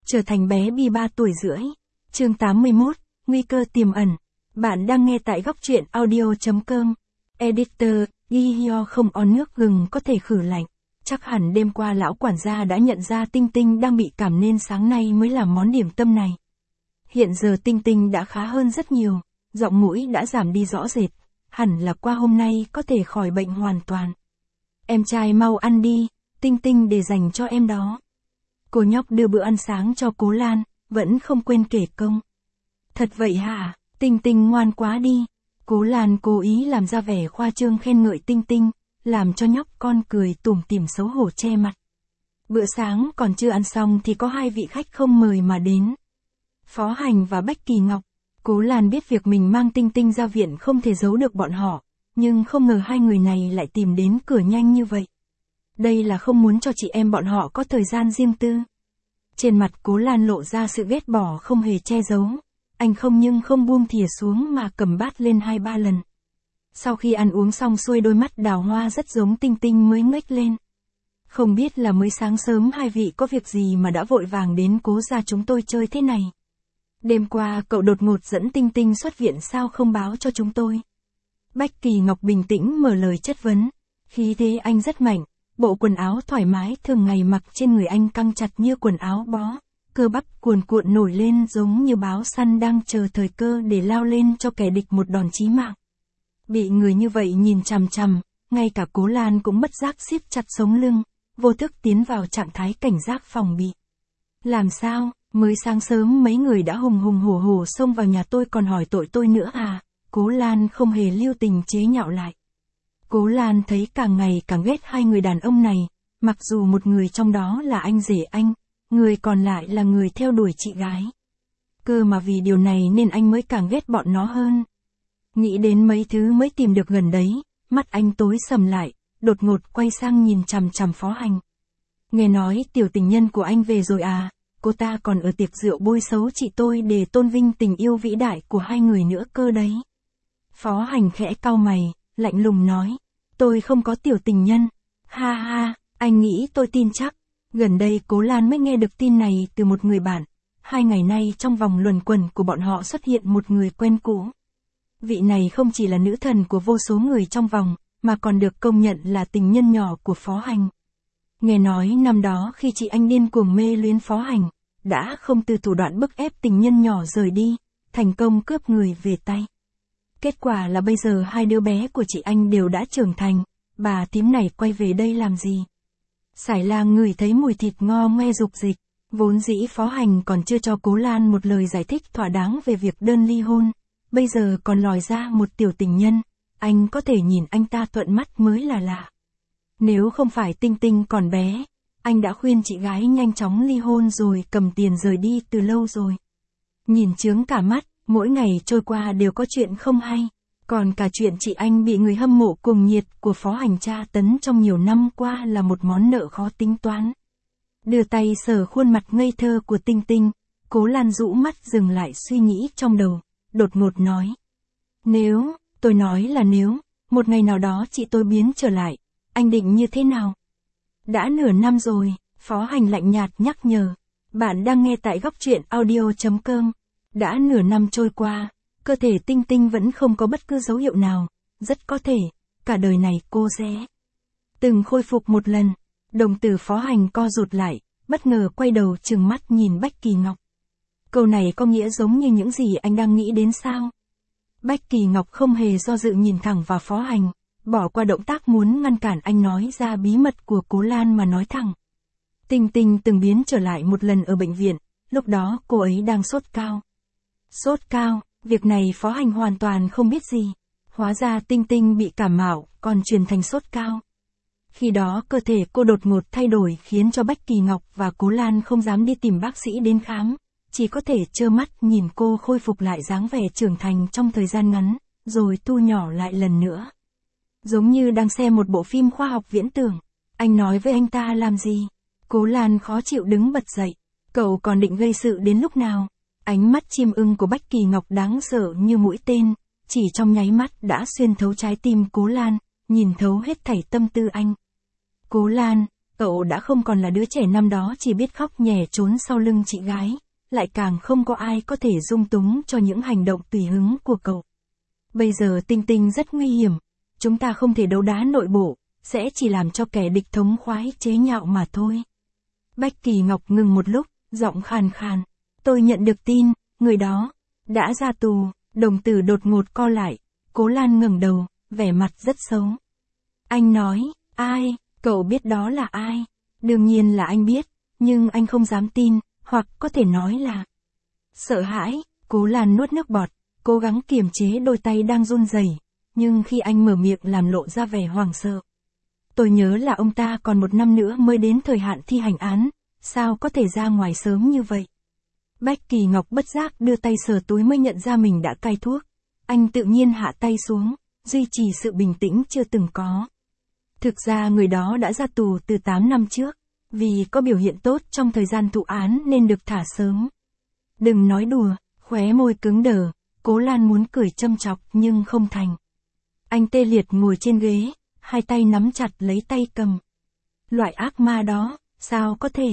Trở thành bé Bi 3 tuổi rưỡi. Chương 81, nguy cơ tiềm ẩn. Bạn đang nghe tại góc truyện audio.com. Editor, Gihyo không on nước gừng có thể khử lạnh. Chắc hẳn đêm qua lão quản gia đã nhận ra Tinh Tinh đang bị cảm nên sáng nay mới làm món điểm tâm này. Hiện giờ Tinh Tinh đã khá hơn rất nhiều, giọng mũi đã giảm đi rõ rệt, hẳn là qua hôm nay có thể khỏi bệnh hoàn toàn. Em trai mau ăn đi, Tinh Tinh để dành cho em đó. Cô nhóc đưa bữa ăn sáng cho Cố Lan, vẫn không quên kể công. Thật vậy hả, Tinh Tinh ngoan quá đi. Cố Lan cố ý làm ra vẻ khoa trương khen ngợi Tinh Tinh, làm cho nhóc con cười tủm tỉm xấu hổ che mặt. Bữa sáng còn chưa ăn xong thì có hai vị khách không mời mà đến. Phó Hành và Bách Kỳ Ngọc. Cố Lan biết việc mình mang Tinh Tinh ra viện không thể giấu được bọn họ, nhưng không ngờ hai người này lại tìm đến cửa nhanh như vậy. Đây là không muốn cho chị em bọn họ có thời gian riêng tư. Trên mặt Cố Lan lộ ra sự ghét bỏ không hề che giấu. Anh không buông thìa xuống mà cầm bát lên 2-3 lần. Sau khi ăn uống xong xuôi đôi mắt đào hoa rất giống Tinh Tinh mới ngếch lên. Không biết là mới sáng sớm hai vị có việc gì mà đã vội vàng đến Cố gia chúng tôi chơi thế này. Đêm qua cậu đột ngột dẫn Tinh Tinh xuất viện sao không báo cho chúng tôi. Bách Kỳ Ngọc bình tĩnh mở lời chất vấn. Khí thế anh rất mạnh, bộ quần áo thoải mái thường ngày mặc trên người anh căng chặt như quần áo bó. Cơ bắp cuồn cuộn nổi lên giống như báo săn đang chờ thời cơ để lao lên cho kẻ địch một đòn chí mạng. Bị người như vậy nhìn chằm chằm, ngay cả Cố Lan cũng bất giác siết chặt sống lưng, vô thức tiến vào trạng thái cảnh giác phòng bị. Làm sao, mới sáng sớm mấy người đã hùng hùng hổ hổ xông vào nhà tôi còn hỏi tội tôi nữa à? Cố Lan không hề lưu tình chế nhạo lại. Cố Lan thấy càng ngày càng ghét hai người đàn ông này, mặc dù một người trong đó là anh rể anh, người còn lại là người theo đuổi chị gái. Cơ mà vì điều này nên anh mới càng ghét bọn nó hơn. Nghĩ đến mấy thứ mới tìm được gần đấy, mắt anh tối sầm lại, đột ngột quay sang nhìn chằm chằm Phó Hành. Nghe nói tiểu tình nhân của anh về rồi à, cô ta còn ở tiệc rượu bôi xấu chị tôi để tôn vinh tình yêu vĩ đại của hai người nữa cơ đấy. Phó Hành khẽ cau mày, lạnh lùng nói, tôi không có tiểu tình nhân. Ha ha, anh nghĩ tôi tin chắc. Gần đây Cố Lan mới nghe được tin này từ một người bạn. 2 ngày nay trong vòng luẩn quẩn của bọn họ xuất hiện một người quen cũ. Vị này không chỉ là nữ thần của vô số người trong vòng, mà còn được công nhận là tình nhân nhỏ của Phó Hành. Nghe nói năm đó khi chị anh điên cuồng mê luyến Phó Hành, đã không từ thủ đoạn bức ép tình nhân nhỏ rời đi, thành công cướp người về tay. Kết quả là bây giờ hai đứa bé của chị anh đều đã trưởng thành, bà thím này quay về đây làm gì? Sải Lang ngửi thấy mùi thịt ngo ngoe rục rịch, vốn dĩ Phó Hành còn chưa cho Cố Lan một lời giải thích thỏa đáng về việc đơn ly hôn, bây giờ còn lòi ra một tiểu tình nhân, anh có thể nhìn anh ta thuận mắt mới là lạ. Nếu không phải Tinh Tinh còn bé, anh đã khuyên chị gái nhanh chóng ly hôn rồi cầm tiền rời đi từ lâu rồi. Nhìn chướng cả mắt, mỗi ngày trôi qua đều có chuyện không hay. Còn cả chuyện chị anh bị người hâm mộ cuồng nhiệt của Phó Hành tra tấn trong nhiều năm qua là một món nợ khó tính toán. Đưa tay sờ khuôn mặt ngây thơ của Tinh Tinh, Cố Lan rũ mắt dừng lại suy nghĩ trong đầu, đột ngột nói. Nếu, tôi nói là nếu, một ngày nào đó chị tôi biến trở lại, anh định như thế nào? Đã nửa năm rồi, Phó Hành lạnh nhạt nhắc nhở. Bạn đang nghe tại góc truyện audio.com. Đã nửa năm trôi qua, cơ thể Tinh Tinh vẫn không có bất cứ dấu hiệu nào, rất có thể, cả đời này cô sẽ từng khôi phục một lần. Đồng tử Phó Hành co rụt lại, bất ngờ quay đầu trừng mắt nhìn Bách Kỳ Ngọc. Câu này có nghĩa giống như những gì anh đang nghĩ đến sao? Bách Kỳ Ngọc không hề do dự nhìn thẳng vào Phó Hành, bỏ qua động tác muốn ngăn cản anh nói ra bí mật của Cố Lan mà nói thẳng. Tinh Tinh từng biến trở lại một lần ở bệnh viện, lúc đó cô ấy đang sốt cao. Sốt cao, việc này Phó Hành hoàn toàn không biết gì. Hóa ra Tinh Tinh bị cảm mạo, còn truyền thành sốt cao. Khi đó cơ thể cô đột ngột thay đổi khiến cho Bách Kỳ Ngọc và Cố Lan không dám đi tìm bác sĩ đến khám, chỉ có thể trơ mắt nhìn cô khôi phục lại dáng vẻ trưởng thành trong thời gian ngắn, rồi thu nhỏ lại lần nữa. Giống như đang xem một bộ phim khoa học viễn tưởng. Anh nói với anh ta làm gì? Cố Lan khó chịu đứng bật dậy. Cậu còn định gây sự đến lúc nào? Ánh mắt chim ưng của Bách Kỳ Ngọc đáng sợ như mũi tên, chỉ trong nháy mắt đã xuyên thấu trái tim Cố Lan, nhìn thấu hết thảy tâm tư anh. Cố Lan, Cậu đã không còn là đứa trẻ năm đó chỉ biết khóc nhè trốn sau lưng chị gái, lại càng không có ai có thể dung túng cho những hành động tùy hứng của cậu. Bây giờ Tinh Tinh rất nguy hiểm, chúng ta không thể đấu đá nội bộ, sẽ chỉ làm cho kẻ địch thống khoái chế nhạo mà thôi. Bách Kỳ Ngọc ngừng một lúc, giọng khàn khàn. Tôi nhận được tin, người đó đã ra tù. Đồng tử đột ngột co lại, Cố Lan ngẩng đầu, vẻ mặt rất xấu. Anh nói, ai, cậu biết đó là ai? Đương nhiên là anh biết, nhưng anh không dám tin, hoặc có thể nói là sợ hãi. Cố Lan nuốt nước bọt, cố gắng kiềm chế đôi tay đang run rẩy, nhưng khi anh mở miệng làm lộ ra vẻ hoảng sợ. Tôi nhớ là ông ta còn 1 năm nữa mới đến thời hạn thi hành án, sao có thể ra ngoài sớm như vậy? Bách Kỳ Ngọc bất giác đưa tay sờ túi mới nhận ra mình đã cai thuốc. Anh tự nhiên hạ tay xuống, duy trì sự bình tĩnh chưa từng có. Thực ra người đó đã ra tù từ 8 năm trước, vì có biểu hiện tốt trong thời gian thụ án nên được thả sớm. Đừng nói đùa, khóe môi cứng đờ, Cố Lan muốn cười châm chọc nhưng không thành. Anh tê liệt ngồi trên ghế, hai tay nắm chặt lấy tay cầm. Loại ác ma đó, sao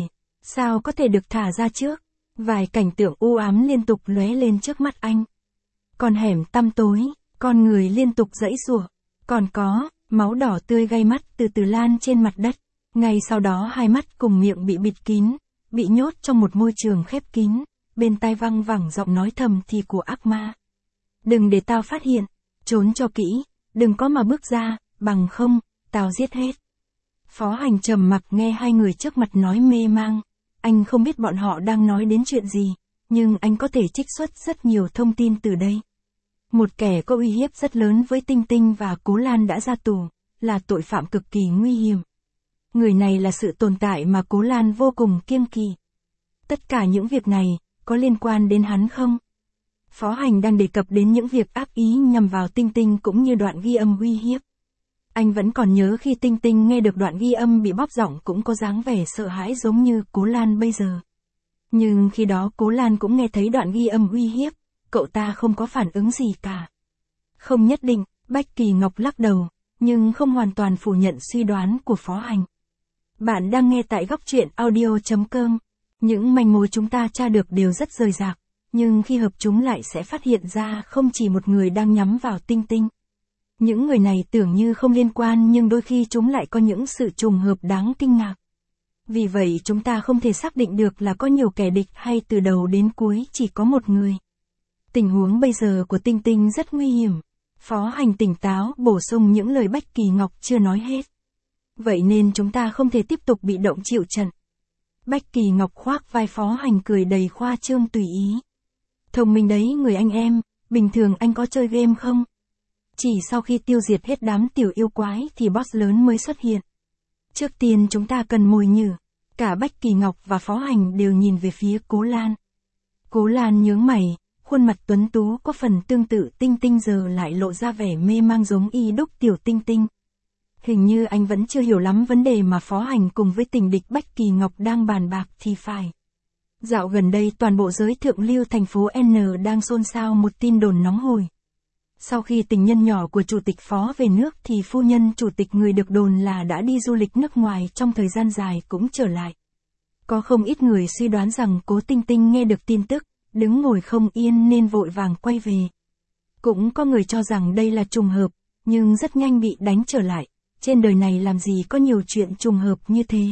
có thể được thả ra trước? Vài cảnh tượng u ám liên tục lóe lên trước mắt anh. Con hẻm tăm tối, con người liên tục giãy giụa, còn có máu đỏ tươi gay mắt từ từ lan trên mặt đất. Ngay sau đó hai mắt cùng miệng bị bịt kín, bị nhốt trong một môi trường khép kín, bên tai văng vẳng giọng nói thầm thì của ác ma. Đừng để tao phát hiện, trốn cho kỹ, đừng có mà bước ra, bằng không, tao giết hết. Phó Hành trầm mặc nghe hai người trước mặt nói mê mang. Anh không biết bọn họ đang nói đến chuyện gì, nhưng anh có thể trích xuất rất nhiều thông tin từ đây. Một kẻ có uy hiếp rất lớn với Tinh Tinh và Cố Lan đã ra tù, là tội phạm cực kỳ nguy hiểm. Người này là sự tồn tại mà Cố Lan vô cùng kiêng kỵ. Tất cả những việc này, có liên quan đến hắn không? Phó Hành đang đề cập đến những việc ác ý nhằm vào Tinh Tinh cũng như đoạn ghi âm uy hiếp. Anh vẫn còn nhớ khi Tinh Tinh nghe được đoạn ghi âm bị bóp giọng cũng có dáng vẻ sợ hãi giống như Cố Lan bây giờ. Nhưng khi đó Cố Lan cũng nghe thấy đoạn ghi âm uy hiếp, cậu ta không có phản ứng gì cả. Không nhất định, Bách Kỳ Ngọc lắc đầu, nhưng không hoàn toàn phủ nhận suy đoán của Phó Hành. Bạn đang nghe tại Góc Truyện Audio.com. Những manh mối chúng ta tra được đều rất rời rạc, nhưng khi hợp chúng lại sẽ phát hiện ra không chỉ một người đang nhắm vào Tinh Tinh. Những người này tưởng như không liên quan nhưng đôi khi chúng lại có những sự trùng hợp đáng kinh ngạc. Vì vậy chúng ta không thể xác định được là có nhiều kẻ địch hay từ đầu đến cuối chỉ có một người. Tình huống bây giờ của Tinh Tinh rất nguy hiểm. Phó Hành tỉnh táo bổ sung những lời Bách Kỳ Ngọc chưa nói hết. Vậy nên chúng ta không thể tiếp tục bị động chịu trận. Bách Kỳ Ngọc khoác vai Phó Hành cười đầy khoa trương tùy ý. Thông minh đấy người anh em, bình thường anh có chơi game không? Chỉ sau khi tiêu diệt hết đám tiểu yêu quái thì boss lớn mới xuất hiện. Trước tiên chúng ta cần mồi nhử. Cả Bách Kỳ Ngọc và Phó Hành đều nhìn về phía Cố Lan. Cố Lan nhướng mày, khuôn mặt tuấn tú có phần tương tự Tinh Tinh giờ lại lộ ra vẻ mê mang giống y đúc tiểu Tinh Tinh. Hình như anh vẫn chưa hiểu lắm vấn đề mà Phó Hành cùng với tình địch Bách Kỳ Ngọc đang bàn bạc thì phải. Dạo gần đây toàn bộ giới thượng lưu thành phố N đang xôn xao một tin đồn nóng hổi. Sau khi tình nhân nhỏ của chủ tịch Phó về nước thì phu nhân chủ tịch người được đồn là đã đi du lịch nước ngoài trong thời gian dài cũng trở lại. Có không ít người suy đoán rằng Cố Tinh Tinh nghe được tin tức, đứng ngồi không yên nên vội vàng quay về. Cũng có người cho rằng đây là trùng hợp, nhưng rất nhanh bị đánh trở lại. Trên đời này làm gì có nhiều chuyện trùng hợp như thế.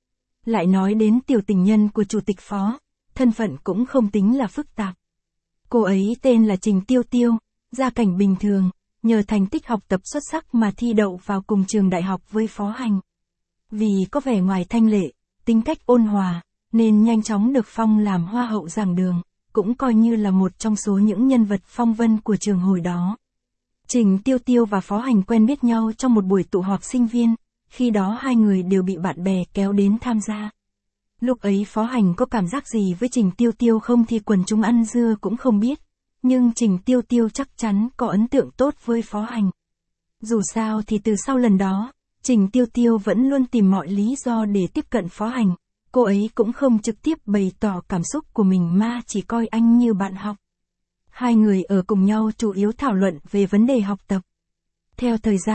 Lại nói đến tiểu tình nhân của chủ tịch Phó, thân phận cũng không tính là phức tạp. Cô ấy tên là Trình Tiêu Tiêu, gia cảnh bình thường, nhờ thành tích học tập xuất sắc mà thi đậu vào cùng trường đại học với Phó Hành. Vì có vẻ ngoài thanh lệ, tính cách ôn hòa, nên nhanh chóng được phong làm hoa hậu giảng đường, cũng coi như là một trong số những nhân vật phong vân của trường hồi đó. Trình Tiêu Tiêu và Phó Hành quen biết nhau trong một buổi tụ họp sinh viên, khi đó hai người đều bị bạn bè kéo đến tham gia. Lúc ấy Phó Hành có cảm giác gì với Trình Tiêu Tiêu không thì quần chúng ăn dưa cũng không biết, nhưng Trình Tiêu Tiêu chắc chắn có ấn tượng tốt với Phó Hành. Dù sao thì từ sau lần đó, Trình Tiêu Tiêu vẫn luôn tìm mọi lý do để tiếp cận Phó Hành, cô ấy cũng không trực tiếp bày tỏ cảm xúc của mình mà chỉ coi anh như bạn học. Hai người ở cùng nhau chủ yếu thảo luận về vấn đề học tập. Theo thời gian,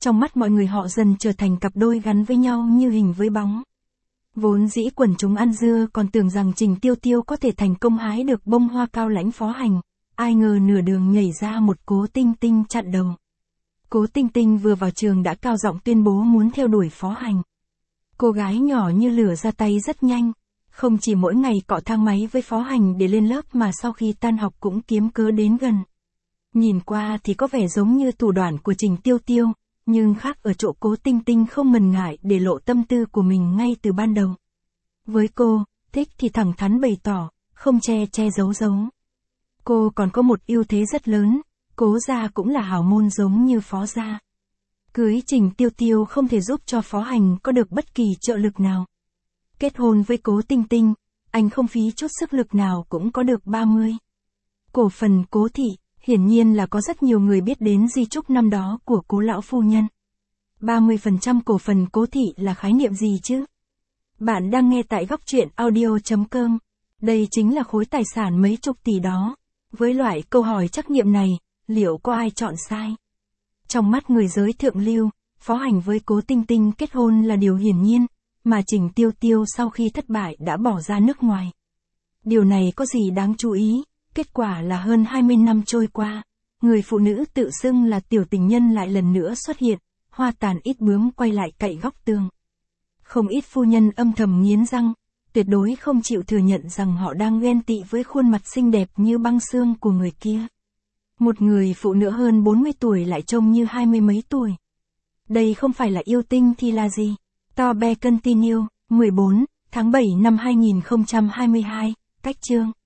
Trong mắt mọi người họ dần trở thành cặp đôi gắn với nhau như hình với bóng. Vốn dĩ quần chúng ăn dưa còn tưởng rằng Trình Tiêu Tiêu có thể thành công hái được bông hoa cao lãnh Phó Hành, ai ngờ nửa đường nhảy ra một Cố Tinh Tinh chặn đầu. Cố Tinh Tinh vừa vào trường đã cao giọng tuyên bố muốn theo đuổi Phó Hành. Cô gái nhỏ như lửa ra tay rất nhanh, không chỉ mỗi ngày cọ thang máy với Phó Hành để lên lớp mà sau khi tan học cũng kiếm cớ đến gần. Nhìn qua thì có vẻ giống như thủ đoạn của Trình Tiêu Tiêu, nhưng khác ở chỗ Cố Tinh Tinh không ngần ngại để lộ tâm tư của mình ngay từ ban đầu. Với cô, thích thì thẳng thắn bày tỏ, không che giấu. Cô còn có một ưu thế rất lớn, Cố gia cũng là hào môn giống như Phó gia. Cưới Trình Tiêu Tiêu không thể giúp cho Phó Hành có được bất kỳ trợ lực nào. Kết hôn với Cố Tinh Tinh, anh không phí chút sức lực nào cũng có được 30. Cổ phần Cố thị, hiển nhiên là có rất nhiều người biết đến di chúc năm đó của Cố lão phu nhân. 30% cổ phần Cố thị là khái niệm gì chứ? Bạn đang nghe tại góc truyện audio.com. Đây chính là khối tài sản mấy chục tỷ đó. Với loại câu hỏi trắc nghiệm này, liệu có ai chọn sai? Trong mắt người giới thượng lưu, Phó Hành với Cố Tinh Tinh kết hôn là điều hiển nhiên, mà Trình Tiêu Tiêu sau khi thất bại đã bỏ ra nước ngoài. Điều này có gì đáng chú ý? Kết quả là hơn 20 năm trôi qua, người phụ nữ tự xưng là tiểu tình nhân lại lần nữa xuất hiện, hoa tàn ít bướm quay lại cậy góc tường. Không ít phu nhân âm thầm nghiến răng, tuyệt đối không chịu thừa nhận rằng họ đang ghen tị với khuôn mặt xinh đẹp như băng xương của người kia. Một người phụ nữ hơn 40 tuổi lại trông như 20 mấy tuổi. Đây không phải là yêu tinh thì là gì? Tobe Continue, 14, tháng 7 năm 2022, cách chương.